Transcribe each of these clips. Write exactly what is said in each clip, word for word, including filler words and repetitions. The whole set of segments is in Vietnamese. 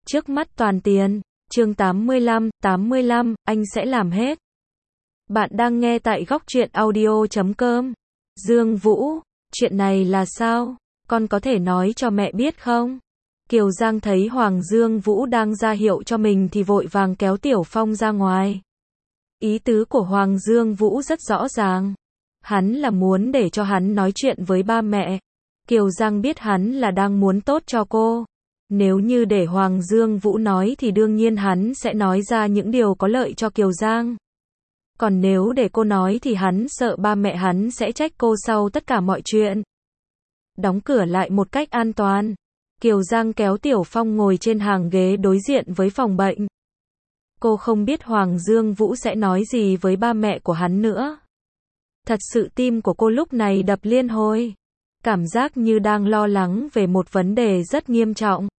Trước mắt toàn tiền. Chương tám mươi lăm, tám mươi lăm, anh sẽ làm hết. Bạn đang nghe tại góc truyện audio chấm com. Dương Vũ, chuyện này là sao? Con có thể nói cho mẹ biết không? Kiều Giang thấy Hoàng Dương Vũ đang ra hiệu cho mình thì vội vàng kéo Tiểu Phong ra ngoài. Ý tứ của Hoàng Dương Vũ rất rõ ràng. Hắn là muốn để cho hắn nói chuyện với ba mẹ. Kiều Giang biết hắn là đang muốn tốt cho cô. Nếu như để Hoàng Dương Vũ nói thì đương nhiên hắn sẽ nói ra những điều có lợi cho Kiều Giang. Còn nếu để cô nói thì hắn sợ ba mẹ hắn sẽ trách cô sau tất cả mọi chuyện. Đóng cửa lại một cách an toàn. Kiều Giang kéo Tiểu Phong ngồi trên hàng ghế đối diện với phòng bệnh. Cô không biết Hoàng Dương Vũ sẽ nói gì với ba mẹ của hắn nữa. Thật sự tim của cô lúc này đập liên hồi. Cảm giác như đang lo lắng về một vấn đề rất nghiêm trọng.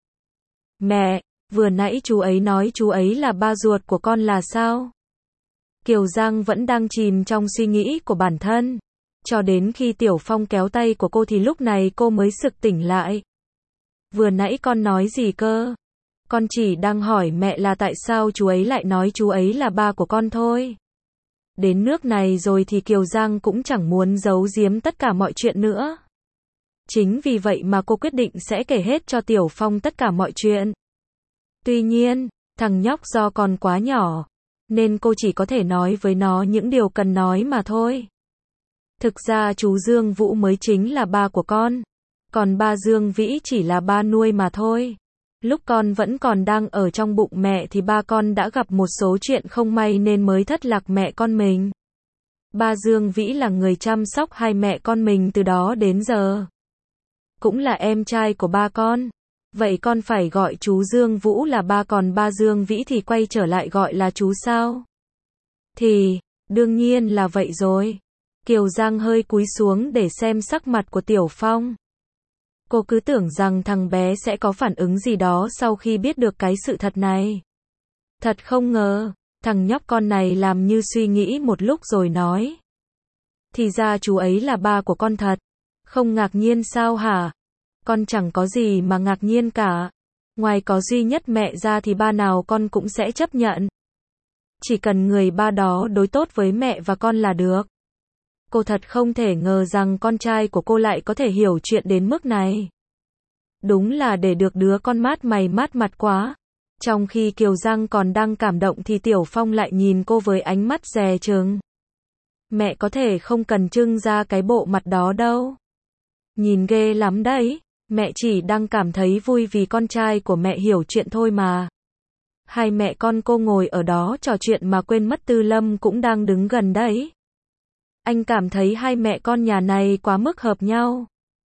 Mẹ, vừa nãy chú ấy nói chú ấy là ba ruột của con là sao? Kiều Giang vẫn đang chìm trong suy nghĩ của bản thân. Cho đến khi Tiểu Phong kéo tay của cô thì lúc này cô mới sực tỉnh lại. Vừa nãy con nói gì cơ? Con chỉ đang hỏi mẹ là tại sao chú ấy lại nói chú ấy là ba của con thôi. Đến nước này rồi thì Kiều Giang cũng chẳng muốn giấu giếm tất cả mọi chuyện nữa. Chính vì vậy mà cô quyết định sẽ kể hết cho Tiểu Phong tất cả mọi chuyện. Tuy nhiên, thằng nhóc do còn quá nhỏ, nên cô chỉ có thể nói với nó những điều cần nói mà thôi. Thực ra chú Dương Vũ mới chính là ba của con, còn ba Dương Vĩ chỉ là ba nuôi mà thôi. Lúc con vẫn còn đang ở trong bụng mẹ thì ba con đã gặp một số chuyện không may nên mới thất lạc mẹ con mình. Ba Dương Vĩ là người chăm sóc hai mẹ con mình từ đó đến giờ. Cũng là em trai của ba con. Vậy con phải gọi chú Dương Vũ là ba còn ba Dương Vĩ thì quay trở lại gọi là chú sao? Thì, đương nhiên là vậy rồi. Kiều Giang hơi cúi xuống để xem sắc mặt của Tiểu Phong. Cô cứ tưởng rằng thằng bé sẽ có phản ứng gì đó sau khi biết được cái sự thật này. Thật không ngờ, thằng nhóc con này làm như suy nghĩ một lúc rồi nói. Thì ra chú ấy là ba của con thật. Không ngạc nhiên sao hả? Con chẳng có gì mà ngạc nhiên cả. Ngoài có duy nhất mẹ ra thì ba nào con cũng sẽ chấp nhận. Chỉ cần người ba đó đối tốt với mẹ và con là được. Cô thật không thể ngờ rằng con trai của cô lại có thể hiểu chuyện đến mức này. Đúng là để được đứa con mát mày mát mặt quá. Trong khi Kiều Giang còn đang cảm động thì Tiểu Phong lại nhìn cô với ánh mắt dè chừng. Mẹ có thể không cần trưng ra cái bộ mặt đó đâu. Nhìn ghê lắm đấy, mẹ chỉ đang cảm thấy vui vì con trai của mẹ hiểu chuyện thôi mà. Hai mẹ con cô ngồi ở đó trò chuyện mà quên mất Tư Lâm cũng đang đứng gần đấy. Anh cảm thấy hai mẹ con nhà này quá mức hợp nhau.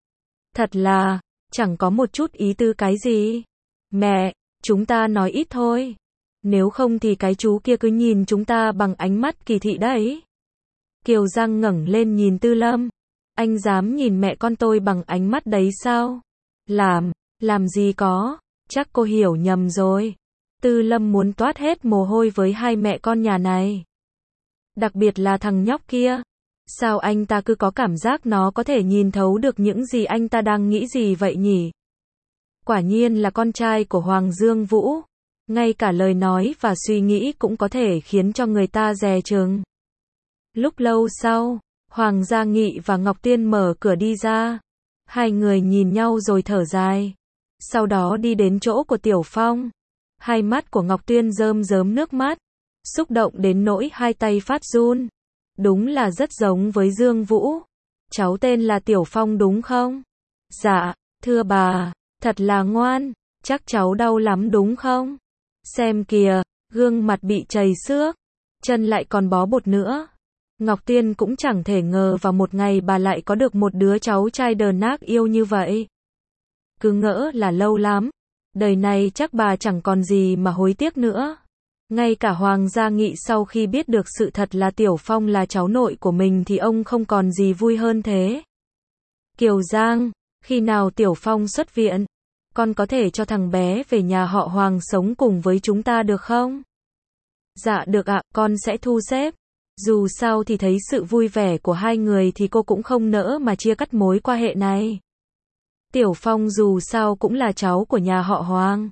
Thật là, chẳng có một chút ý tư cái gì. Mẹ, chúng ta nói ít thôi. Nếu không thì cái chú kia cứ nhìn chúng ta bằng ánh mắt kỳ thị đấy. Kiều Giang ngẩng lên nhìn Tư Lâm. Anh dám nhìn mẹ con tôi bằng ánh mắt đấy sao? Làm, làm gì có, chắc cô hiểu nhầm rồi. Tư Lâm muốn toát hết mồ hôi với hai mẹ con nhà này. Đặc biệt là thằng nhóc kia. Sao anh ta cứ có cảm giác nó có thể nhìn thấu được những gì anh ta đang nghĩ gì vậy nhỉ? Quả nhiên là con trai của Hoàng Dương Vũ. Ngay cả lời nói và suy nghĩ cũng có thể khiến cho người ta dè chừng. Lúc lâu sau, Hoàng Gia Nghị và Ngọc Tiên mở cửa đi ra. Hai người nhìn nhau rồi thở dài. Sau đó đi đến chỗ của Tiểu Phong. Hai mắt của Ngọc Tiên rơm rớm nước mắt. Xúc động đến nỗi hai tay phát run. Đúng là rất giống với Dương Vũ. Cháu tên là Tiểu Phong đúng không? Dạ, thưa bà, thật là ngoan. Chắc cháu đau lắm đúng không? Xem kìa, gương mặt bị trầy xước. Chân lại còn bó bột nữa. Ngọc Tiên cũng chẳng thể ngờ vào một ngày bà lại có được một đứa cháu trai đờn ác yêu như vậy. Cứ ngỡ là lâu lắm. Đời này chắc bà chẳng còn gì mà hối tiếc nữa. Ngay cả Hoàng Gia Nghị sau khi biết được sự thật là Tiểu Phong là cháu nội của mình thì ông không còn gì vui hơn thế. Kiều Giang, khi nào Tiểu Phong xuất viện, con có thể cho thằng bé về nhà họ Hoàng sống cùng với chúng ta được không? Dạ được ạ, con sẽ thu xếp. Dù sao thì thấy sự vui vẻ của hai người thì cô cũng không nỡ mà chia cắt mối quan hệ này. Tiểu Phong dù sao cũng là cháu của nhà họ Hoàng.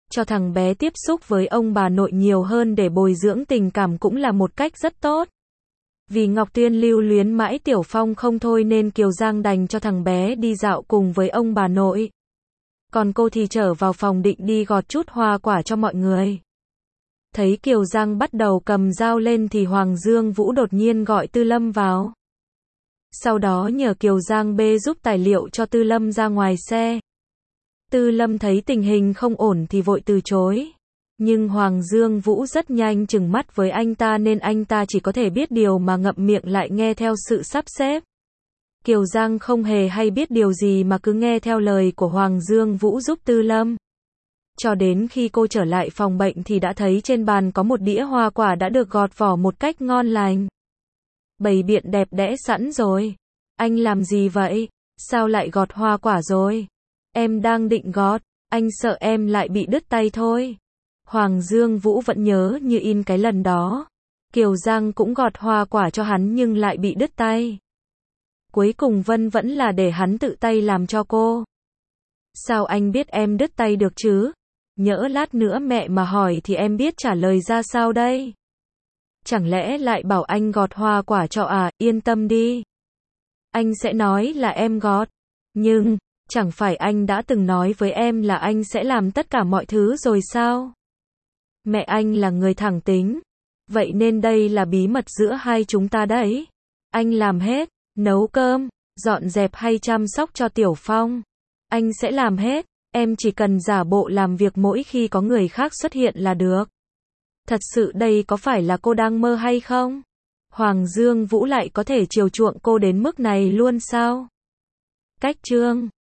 Cho thằng bé tiếp xúc với ông bà nội nhiều hơn để bồi dưỡng tình cảm cũng là một cách rất tốt. Vì Ngọc Tuyên lưu luyến mãi Tiểu Phong không thôi nên Kiều Giang đành cho thằng bé đi dạo cùng với ông bà nội. Còn cô thì trở vào phòng định đi gọt chút hoa quả cho mọi người. Thấy Kiều Giang bắt đầu cầm dao lên thì Hoàng Dương Vũ đột nhiên gọi Tư Lâm vào. Sau đó nhờ Kiều Giang bê giúp tài liệu cho Tư Lâm ra ngoài xe. Tư Lâm thấy tình hình không ổn thì vội từ chối. Nhưng Hoàng Dương Vũ rất nhanh trừng mắt với anh ta nên anh ta chỉ có thể biết điều mà ngậm miệng lại nghe theo sự sắp xếp. Kiều Giang không hề hay biết điều gì mà cứ nghe theo lời của Hoàng Dương Vũ giúp Tư Lâm. Cho đến khi cô trở lại phòng bệnh thì đã thấy trên bàn có một đĩa hoa quả đã được gọt vỏ một cách ngon lành. Bày biện đẹp đẽ sẵn rồi. Anh làm gì vậy? Sao lại gọt hoa quả rồi? Em đang định gọt, anh sợ em lại bị đứt tay thôi. Hoàng Dương Vũ vẫn nhớ như in cái lần đó. Kiều Giang cũng gọt hoa quả cho hắn nhưng lại bị đứt tay. Cuối cùng Vân vẫn là để hắn tự tay làm cho cô. Sao anh biết em đứt tay được chứ? Nhỡ lát nữa mẹ mà hỏi thì em biết trả lời ra sao đây? Chẳng lẽ lại bảo anh gọt hoa quả cho à? Yên tâm đi. Anh sẽ nói là em gọt. Nhưng, chẳng phải anh đã từng nói với em là anh sẽ làm tất cả mọi thứ rồi sao? Mẹ anh là người thẳng tính. Vậy nên đây là bí mật giữa hai chúng ta đấy. Anh làm hết, nấu cơm, dọn dẹp hay chăm sóc cho Tiểu Phong. Anh sẽ làm hết, em chỉ cần giả bộ làm việc mỗi khi có người khác xuất hiện là được. Thật sự đây có phải là cô đang mơ hay không? Hoàng Dương Vũ lại có thể chiều chuộng cô đến mức này luôn sao? Cách chương